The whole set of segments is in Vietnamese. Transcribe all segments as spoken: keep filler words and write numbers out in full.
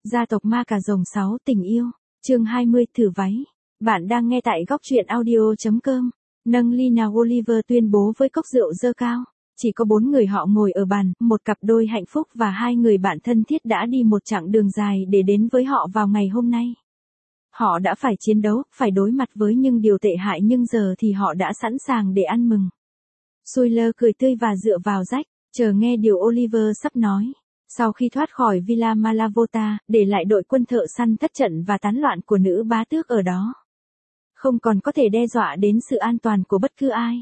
Gia tộc ma cà rồng sáu tình yêu, chương hai mươi thử váy. Bạn đang nghe tại góc truyện audio.com. Nâng ly nào, Oliver tuyên bố với cốc rượu dơ cao. Chỉ có bốn người họ ngồi ở bàn, một cặp đôi hạnh phúc và hai người bạn thân thiết đã đi một chặng đường dài để đến với họ vào ngày hôm nay. Họ đã phải chiến đấu, phải đối mặt với những điều tệ hại, nhưng giờ thì họ đã sẵn sàng để ăn mừng. Suyler cười tươi và dựa vào Jack, chờ nghe điều Oliver sắp nói. Sau khi thoát khỏi Villa Malavota, để lại đội quân thợ săn thất trận và tán loạn của nữ bá tước ở đó, không còn có thể đe dọa đến sự an toàn của bất cứ ai.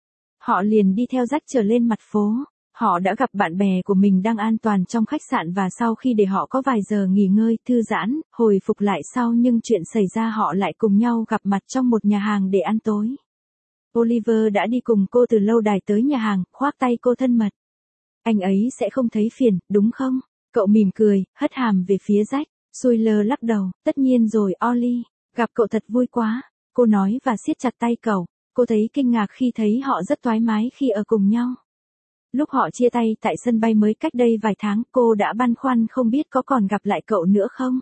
Họ liền đi theo Jack trở lên mặt phố. Họ đã gặp bạn bè của mình đang an toàn trong khách sạn, và sau khi để họ có vài giờ nghỉ ngơi, thư giãn, hồi phục lại sau những chuyện xảy ra, họ lại cùng nhau gặp mặt trong một nhà hàng để ăn tối. Oliver đã đi cùng cô từ lâu đài tới nhà hàng, khoác tay cô thân mật. Anh ấy sẽ không thấy phiền, đúng không? Cậu mỉm cười, hất hàm về phía Jack. Suyler lắc đầu, tất nhiên rồi Ollie, gặp cậu thật vui quá, cô nói và siết chặt tay cậu. Cô thấy kinh ngạc khi thấy họ rất thoải mái khi ở cùng nhau. Lúc họ chia tay tại sân bay mới cách đây vài tháng, cô đã băn khoăn không biết có còn gặp lại cậu nữa không.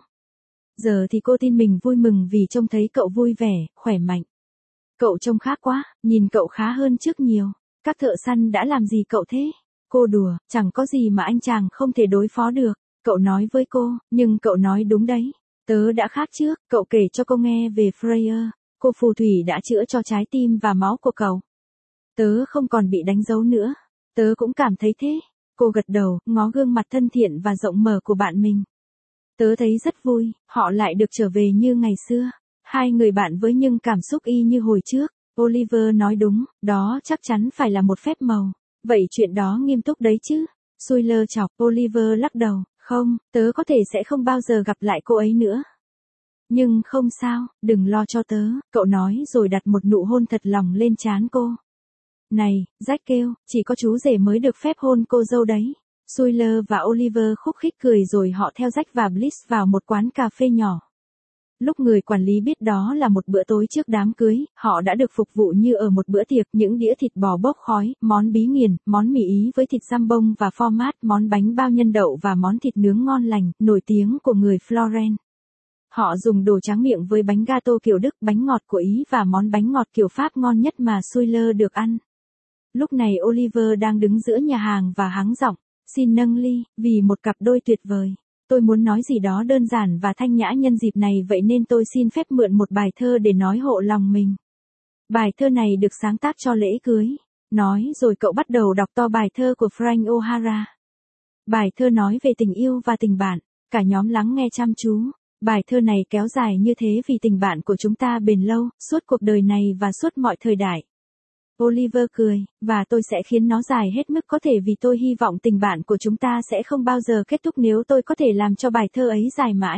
Giờ thì cô tin mình vui mừng vì trông thấy cậu vui vẻ, khỏe mạnh. Cậu trông khác quá, nhìn cậu khá hơn trước nhiều. Các thợ săn đã làm gì cậu thế? Cô đùa, chẳng có gì mà anh chàng không thể đối phó được. Cậu nói với cô, nhưng cậu nói đúng đấy. Tớ đã khác trước, cậu kể cho cô nghe về Freya. Cô phù thủy đã chữa cho trái tim và máu của cậu. Tớ không còn bị đánh dấu nữa. Tớ cũng cảm thấy thế. Cô gật đầu, ngó gương mặt thân thiện và rộng mở của bạn mình. Tớ thấy rất vui, họ lại được trở về như ngày xưa. Hai người bạn với những cảm xúc y như hồi trước. Oliver nói đúng, đó chắc chắn phải là một phép màu. Vậy chuyện đó nghiêm túc đấy chứ? Suyler chọc. Oliver lắc đầu, không, tớ có thể sẽ không bao giờ gặp lại cô ấy nữa. Nhưng không sao, đừng lo cho tớ, cậu nói rồi đặt một nụ hôn thật lòng lên trán cô. Này, Jack kêu, chỉ có chú rể mới được phép hôn cô dâu đấy. Suyler và Oliver khúc khích cười rồi họ theo Jack và Bliss vào một quán cà phê nhỏ. Lúc người quản lý biết đó là một bữa tối trước đám cưới, họ đã được phục vụ như ở một bữa tiệc, những đĩa thịt bò bốc khói, món bí nghiền, món mì Ý với thịt jambon và phô mát, món bánh bao nhân đậu và món thịt nướng ngon lành, nổi tiếng của người Florence. Họ dùng đồ tráng miệng với bánh gato kiểu Đức, bánh ngọt của Ý và món bánh ngọt kiểu Pháp ngon nhất mà Suyler được ăn. Lúc này Oliver đang đứng giữa nhà hàng và hắng giọng, xin nâng ly, vì một cặp đôi tuyệt vời. Tôi muốn nói gì đó đơn giản và thanh nhã nhân dịp này, vậy nên tôi xin phép mượn một bài thơ để nói hộ lòng mình. Bài thơ này được sáng tác cho lễ cưới. Nói rồi cậu bắt đầu đọc to bài thơ của Frank O'Hara. Bài thơ nói về tình yêu và tình bạn. Cả nhóm lắng nghe chăm chú. Bài thơ này kéo dài như thế vì tình bạn của chúng ta bền lâu, suốt cuộc đời này và suốt mọi thời đại. Oliver cười, và tôi sẽ khiến nó dài hết mức có thể vì tôi hy vọng tình bạn của chúng ta sẽ không bao giờ kết thúc nếu tôi có thể làm cho bài thơ ấy dài mãi.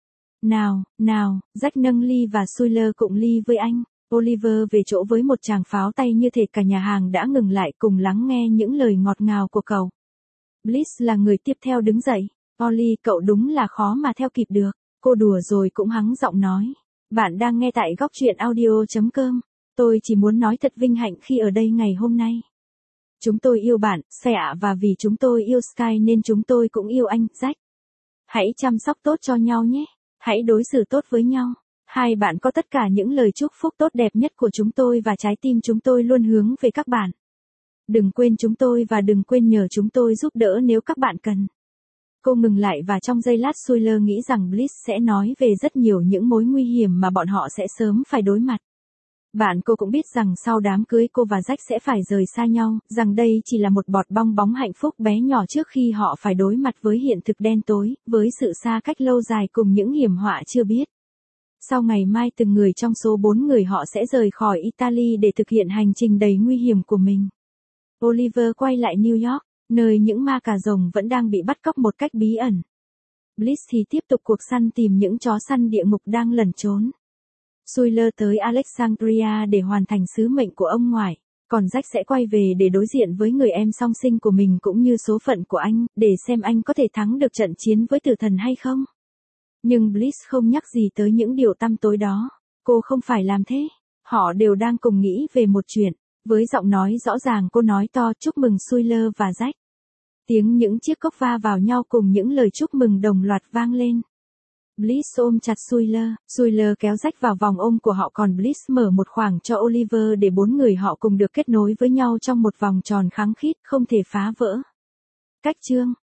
Nào, nào, Jack nâng ly và Suyler cụng ly với anh. Oliver về chỗ với một tràng pháo tay như thể cả nhà hàng đã ngừng lại cùng lắng nghe những lời ngọt ngào của cậu. Bliss là người tiếp theo đứng dậy. Ollie, cậu đúng là khó mà theo kịp được. Cô đùa rồi cũng hắng giọng nói. Bạn đang nghe tại góc truyện audio.com. Tôi chỉ muốn nói thật vinh hạnh khi ở đây ngày hôm nay. Chúng tôi yêu bạn, xe ạ, và vì chúng tôi yêu Sky nên chúng tôi cũng yêu anh, Jack. Hãy chăm sóc tốt cho nhau nhé. Hãy đối xử tốt với nhau. Hai bạn có tất cả những lời chúc phúc tốt đẹp nhất của chúng tôi và trái tim chúng tôi luôn hướng về các bạn. Đừng quên chúng tôi và đừng quên nhờ chúng tôi giúp đỡ nếu các bạn cần. Cô ngừng lại và trong giây lát Suyler nghĩ rằng Bliss sẽ nói về rất nhiều những mối nguy hiểm mà bọn họ sẽ sớm phải đối mặt. Bạn cô cũng biết rằng sau đám cưới cô và Jack sẽ phải rời xa nhau, rằng đây chỉ là một bọt bong bóng hạnh phúc bé nhỏ trước khi họ phải đối mặt với hiện thực đen tối, với sự xa cách lâu dài cùng những hiểm họa chưa biết. Sau ngày mai từng người trong số bốn người họ sẽ rời khỏi Italy để thực hiện hành trình đầy nguy hiểm của mình. Oliver quay lại New York, nơi những ma cà rồng vẫn đang bị bắt cóc một cách bí ẩn. Bliss thì tiếp tục cuộc săn tìm những chó săn địa ngục đang lẩn trốn. Suyler tới Alexandria để hoàn thành sứ mệnh của ông ngoại, còn Jack sẽ quay về để đối diện với người em song sinh của mình cũng như số phận của anh, để xem anh có thể thắng được trận chiến với tử thần hay không. Nhưng Bliss không nhắc gì tới những điều tăm tối đó. Cô không phải làm thế. Họ đều đang cùng nghĩ về một chuyện. Với giọng nói rõ ràng cô nói to chúc mừng Suyler và Jack. Tiếng những chiếc cốc va vào nhau cùng những lời chúc mừng đồng loạt vang lên. Bliss ôm chặt Skyler, Skyler kéo rách vào vòng ôm của họ còn Bliss mở một khoảng cho Oliver để bốn người họ cùng được kết nối với nhau trong một vòng tròn khăng khít không thể phá vỡ. Cách chương